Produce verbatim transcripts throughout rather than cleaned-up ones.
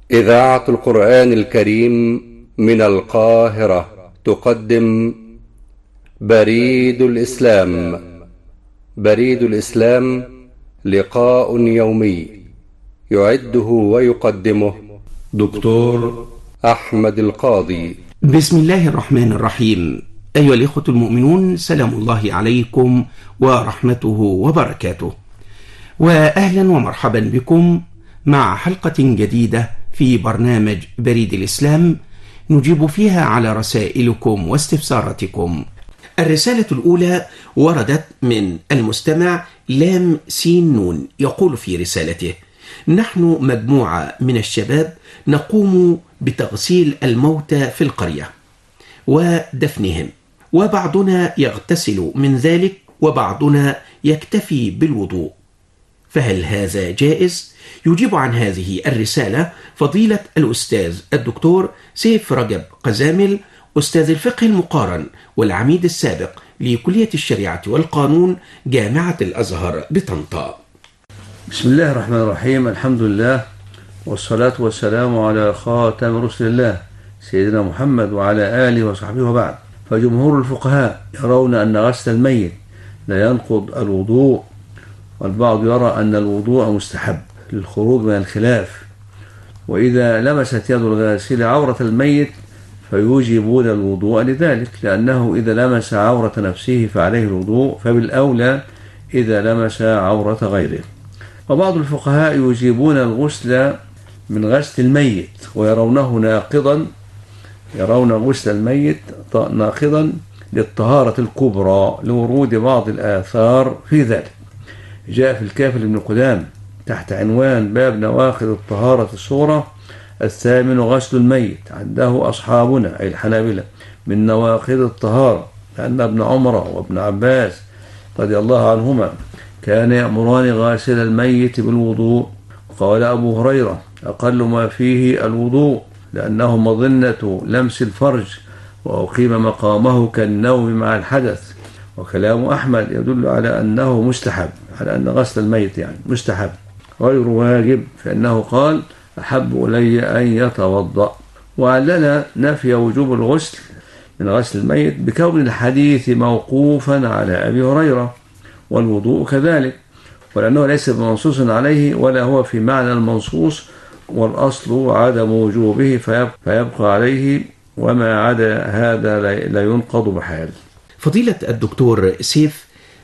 إذاعة القرآن الكريم من القاهرة تقدم بريد الإسلام. بريد الإسلام لقاء يومي يعده ويقدمه دكتور أحمد القاضي. بسم الله الرحمن الرحيم. أيها الإخوة المؤمنون، سلام الله عليكم ورحمته وبركاته، وأهلا ومرحبا بكم مع حلقة جديدة في برنامج بريد الإسلام نجيب فيها على رسائلكم واستفساراتكم. الرسالة الأولى وردت من المستمع لام سين نون، يقول في رسالته: نحن مجموعة من الشباب نقوم بتغسيل الموتى في القرية ودفنهم، وبعضنا يغتسل من ذلك وبعضنا يكتفي بالوضوء، فهل هذا جائز؟ يجيب عن هذه الرسالة فضيلة الأستاذ الدكتور سيف رجب قزامل، أستاذ الفقه المقارن والعميد السابق لكلية الشريعة والقانون جامعة الأزهر بطنطا. بسم الله الرحمن الرحيم. الحمد لله والصلاة والسلام على خاتم رسل الله سيدنا محمد وعلى آله وصحبه وبعد. فجمهور الفقهاء يرون أن غسل الميت لا ينقض الوضوء، والبعض يرى أن الوضوء مستحب للخروج من الخلاف، وإذا لمست يد الغاسل عورة الميت فيوجبون الوضوء لذلك، لأنه إذا لمس عورة نفسه فعليه الوضوء، فبالأولى إذا لمس عورة غيره. وبعض الفقهاء يجيبون الغسل من غسل الميت ويرونه ناقضا، يرون غسل الميت ناقضا للطهارة الكبرى لورود بعض الآثار في ذلك. جاء في الكافي لابن قدامة تحت عنوان باب نواقض الطهارة الصغرى: الثامن غسل الميت عنده أصحابنا أي الحنابلة من نواقض الطهارة، لأن ابن عمر وابن عباس رضي الله عنهما كان يأمران غاسل الميت بالوضوء. قال أبو هريرة: أقل ما فيه الوضوء، لأنه مظنة لمس الفرج وأقيم مقامه كالنوم مع الحدث. وكلام أحمد يدل على أنه مستحب، على أن غسل الميت يعني مستحب غير واجب، فإنه قال: أحب إلي أن يتوضأ. وعلنا نفي وجوب الغسل من غسل الميت بكون الحديث موقوفا على أبي هريرة، والوضوء كذلك، ولأنه ليس بمنصوص عليه ولا هو في معنى المنصوص، والأصل عدم وجوبه فيبقى عليه، وما عدا هذا لا ينقض بحال. فضيلة الدكتور سيف،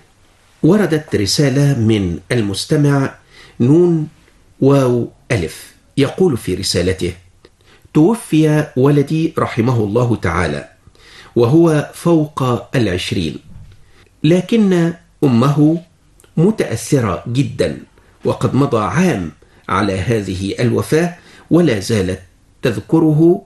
وردت رسالة من المستمع نون واو ألف، يقول في رسالته: توفي ولدي رحمه الله تعالى وهو فوق العشرين، لكن أمه متأثرة جدا، وقد مضى عام على هذه الوفاة ولا زالت تذكره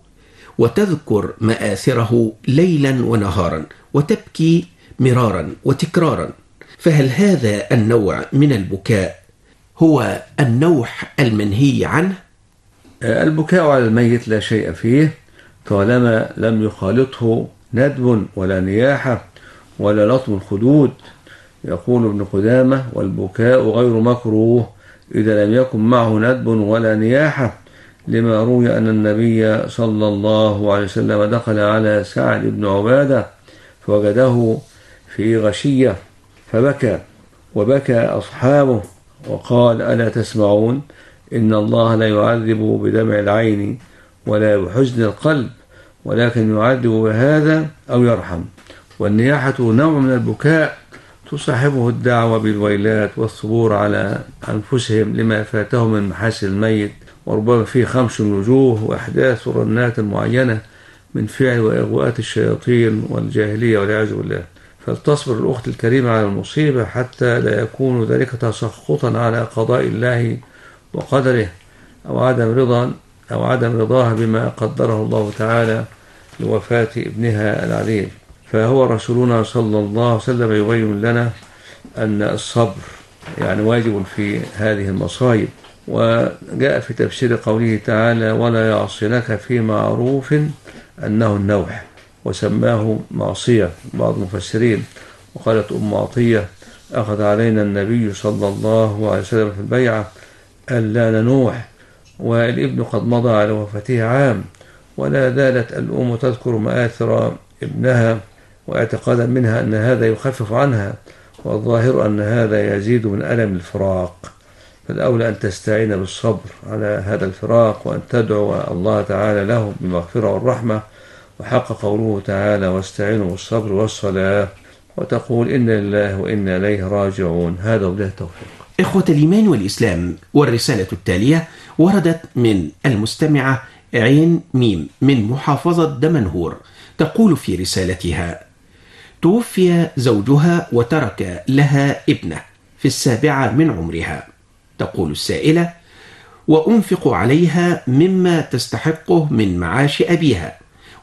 وتذكر مآثره ليلا ونهارا وتبكي مرارا وتكرارا، فهل هذا النوع من البكاء هو النوح المنهي عنه؟ البكاء على الميت لا شيء فيه طالما لم يخالطه ندب ولا نياحة ولا لطم الخدود. يقول ابن قدامة: والبكاء غير مكروه إذا لم يكن معه ندب ولا نياحة، لما روي أن النبي صلى الله عليه وسلم دخل على سعد بن عبادة فوجده في غشية فبكى، وبكى أصحابه وقال: ألا تسمعون؟ إن الله لا يعذب بدمع العين ولا بحزن القلب، ولكن يعذب بهذا أو يرحم. والنياحة نوع من البكاء تصاحبه الدعوة بالويلات والصبور على أنفسهم لما فاتهم من محاسن الميت، وربما فيه خمس الوجوه وإحداث رنات معينة من فعل وإغواءات الشياطين والجاهلية والعياذ بالله. فلتصبر الأخت الكريمة على المصيبة حتى لا يكون ذلك تسخطا على قضاء الله وقدره، أو عدم رضا أو عدم رضاها بما قدره الله تعالى لوفاة ابنها العليل. فهو رسولنا صلى الله عليه وسلم يبين لنا أن الصبر يعني واجب في هذه المصائب. وجاء في تفسير قوله تعالى: ولا يعصينك في معروف أنه النوح، وسماه معصية بعض المفسرين. وقالت أم عطية: أخذ علينا النبي صلى الله عليه وسلم في البيعة ألا ننوح، والابن قد مضى على وفاته عام، ولا زالت الأم تذكر مآثر ابنها واعتقادا منها أن هذا يخفف عنها، والظاهر أن هذا يزيد من ألم الفراق، فالأولى أن تستعين بالصبر على هذا الفراق، وأن تدعو الله تعالى له بالمغفرة والرحمة، وحق قوله تعالى واستعينوا بالصبر والصلاة، وتقول إنا لله وإنا إليه راجعون. هذا وبالله التوفيق. إخوة الإيمان والإسلام، والرسالة التالية وردت من المستمعة عين ميم من محافظة دمنهور، تقول في رسالتها: توفي زوجها وترك لها ابنة في السابعة من عمرها. تقول السائلة: وأنفق عليها مما تستحقه من معاش أبيها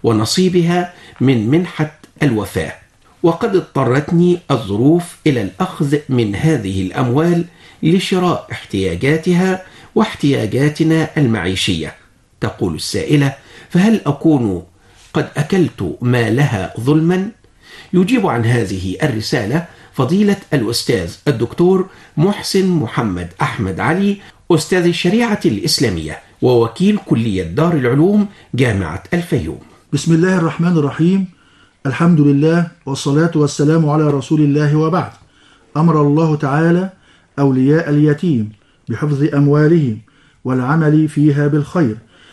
ونصيبها من منحة الوفاة، وقد اضطرتني الظروف إلى الأخذ من هذه الأموال لشراء احتياجاتها واحتياجاتنا المعيشية. تقول السائلة: فهل أكون قد أكلت مالها ظلما؟ يجيب عن هذه الرسالة فضيلة الأستاذ الدكتور محسن محمد أحمد علي، أستاذ الشريعة الإسلامية ووكيل كلية دار العلوم جامعة الفيوم. بسم الله الرحمن الرحيم. الحمد لله والصلاة والسلام على رسول الله، وبعد. أمر الله تعالى أولياء اليتيم بحفظ أموالهم والعمل فيها بالخير،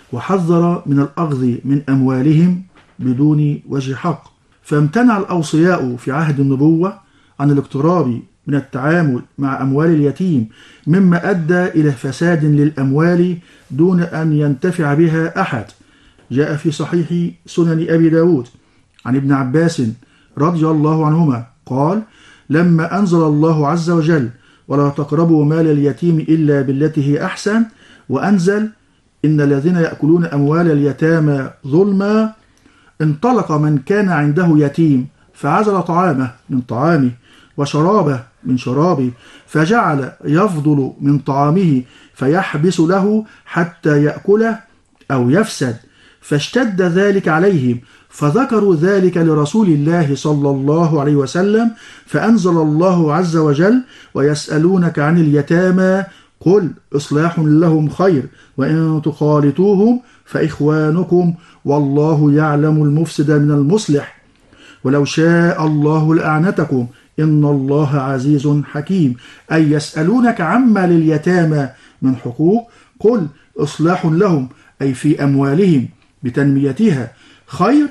وحذر من الأخذ من أموالهم بدون وجه حق، فامتنع الأوصياء في عهد النبوة عن الاقتراب من التعامل مع أموال اليتيم، مما أدى إلى فساد للأموال دون أن ينتفع بها أحد. جاء في صحيح سنن أبي داود عن ابن عباس رضي الله عنهما قال: لما أنزل الله عز وجل ولا تقربوا مال اليتيم إلا بالتي هي أحسن، وأنزل إن الذين يأكلون أموال اليتامى ظلما، انطلق من كان عنده يتيم فعزل طعامه من طعامه وشرابه من شرابه، فجعل يفضل من طعامه فيحبس له حتى يأكله أو يفسد، فاشتد ذلك عليهم، فذكروا ذلك لرسول الله صلى الله عليه وسلم، فأنزل الله عز وجل: ويسألونك عن اليتامى قل إصلاح لهم خير وإن تخالطوهم فإخوانكم والله يعلم المفسد من المصلح ولو شاء الله لأعنتكم إن الله عزيز حكيم. أي يسألونك عما لليتامى من حقوق قل إصلاح لهم، أي في أموالهم بتنميتها، خير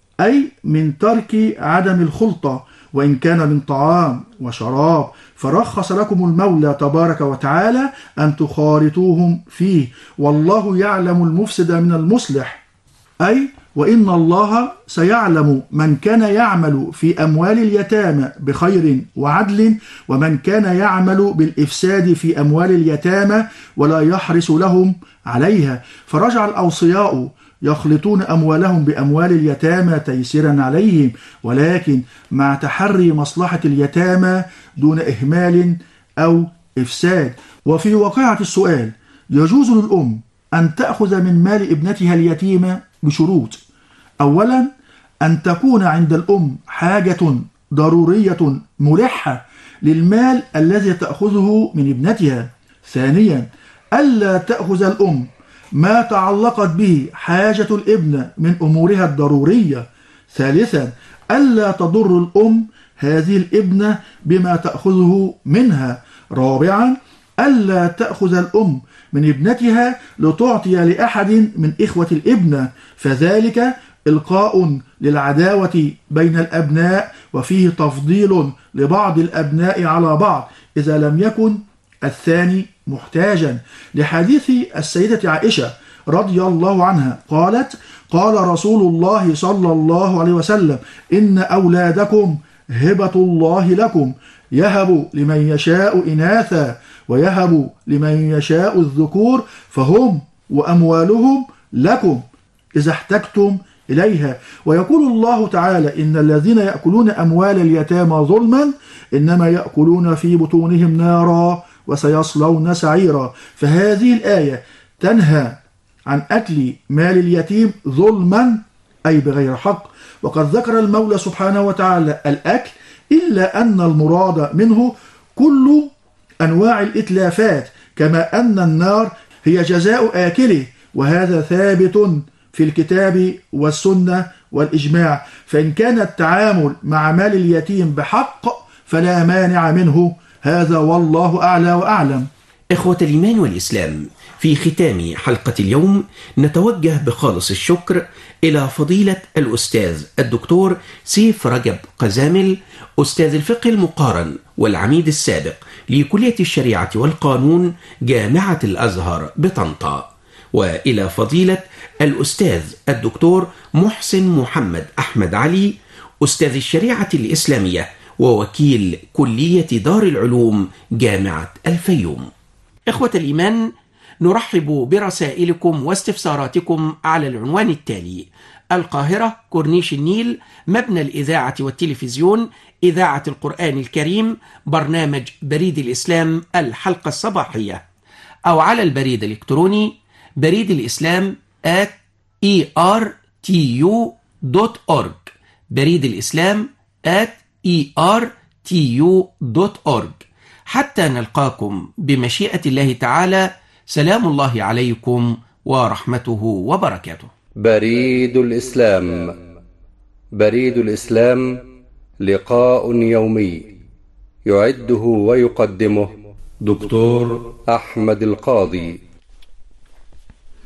أي من ترك عدم الخلطة، وإن كان من طعام وشراب فرخص لكم المولى تبارك وتعالى أن تخالطوهم فيه، والله يعلم المفسد من المصلح، أي وإن الله سيعلم من كان يعمل في أموال اليتامى بخير وعدل، ومن كان يعمل بالإفساد في أموال اليتامى ولا يحرص لهم عليها. فرجع الأوصياء يخلطون أموالهم بأموال اليتامى تيسيرا عليهم، ولكن مع تحري مصلحة اليتامى دون إهمال أو إفساد. وفي واقعة السؤال يجوز للأم أن تأخذ من مال ابنتها اليتيمة بشروط: أولا أن تكون عند الأم حاجة ضرورية ملحة للمال الذي تأخذه من ابنتها. ثانيا ألا تأخذ الأم ما تعلقت به حاجة الابنة من أمورها الضرورية. ثالثا ألا تضر الأم هذه الابنة بما تأخذه منها. رابعا ألا تأخذ الأم من ابنتها لتعطي لأحد من إخوة الابنة، فذلك إلقاء للعداوة بين الأبناء، وفيه تفضيل لبعض الأبناء على بعض إذا لم يكن الثاني محتاجا، لحديث السيدة عائشة رضي الله عنها قالت: قال رسول الله صلى الله عليه وسلم: إن أولادكم هبة الله لكم، يهب لمن يشاء إناثا ويهب لمن يشاء الذكور، فهم وأموالهم لكم إذا احتجتم إليها. ويقول الله تعالى: إن الذين يأكلون أموال اليتامى ظلما إنما يأكلون في بطونهم نارا وسيصلون سعيرا. فهذه الآية تنهى عن أكل مال اليتيم ظلما أي بغير حق، وقد ذكر المولى سبحانه وتعالى الأكل، إلا أن المراد منه كل أنواع الإتلافات، كما أن النار هي جزاء آكله، وهذا ثابت في الكتاب والسنة والإجماع. فإن كان التعامل مع مال اليتيم بحق فلا مانع منه، هذا والله أعلى وأعلم. إخوة الإيمان والإسلام، في ختام حلقة اليوم نتوجه بخالص الشكر إلى فضيلة الأستاذ الدكتور سيف رجب قزامل، أستاذ الفقه المقارن والعميد السابق لكلية الشريعة والقانون جامعة الأزهر بطنطا، وإلى فضيلة الأستاذ الدكتور محسن محمد أحمد علي، أستاذ الشريعة الإسلامية ووكيل كلية دار العلوم جامعة الفيوم. إخوة الإيمان، نرحب برسائلكم واستفساراتكم على العنوان التالي: القاهرة، كورنيش النيل، مبنى الإذاعة والتلفزيون، إذاعة القرآن الكريم، برنامج بريد الإسلام الحلقة الصباحية، أو على البريد الإلكتروني بريد الإسلام آت إي آر تي يو دوت أورج، بريد الإسلام آت إي آر تي يو دوت أورج. حتى نلقاكم بمشيئة الله تعالى، سلام الله عليكم ورحمته وبركاته. بريد الإسلام. بريد الإسلام لقاء يومي يعده ويقدمه دكتور أحمد القاضي.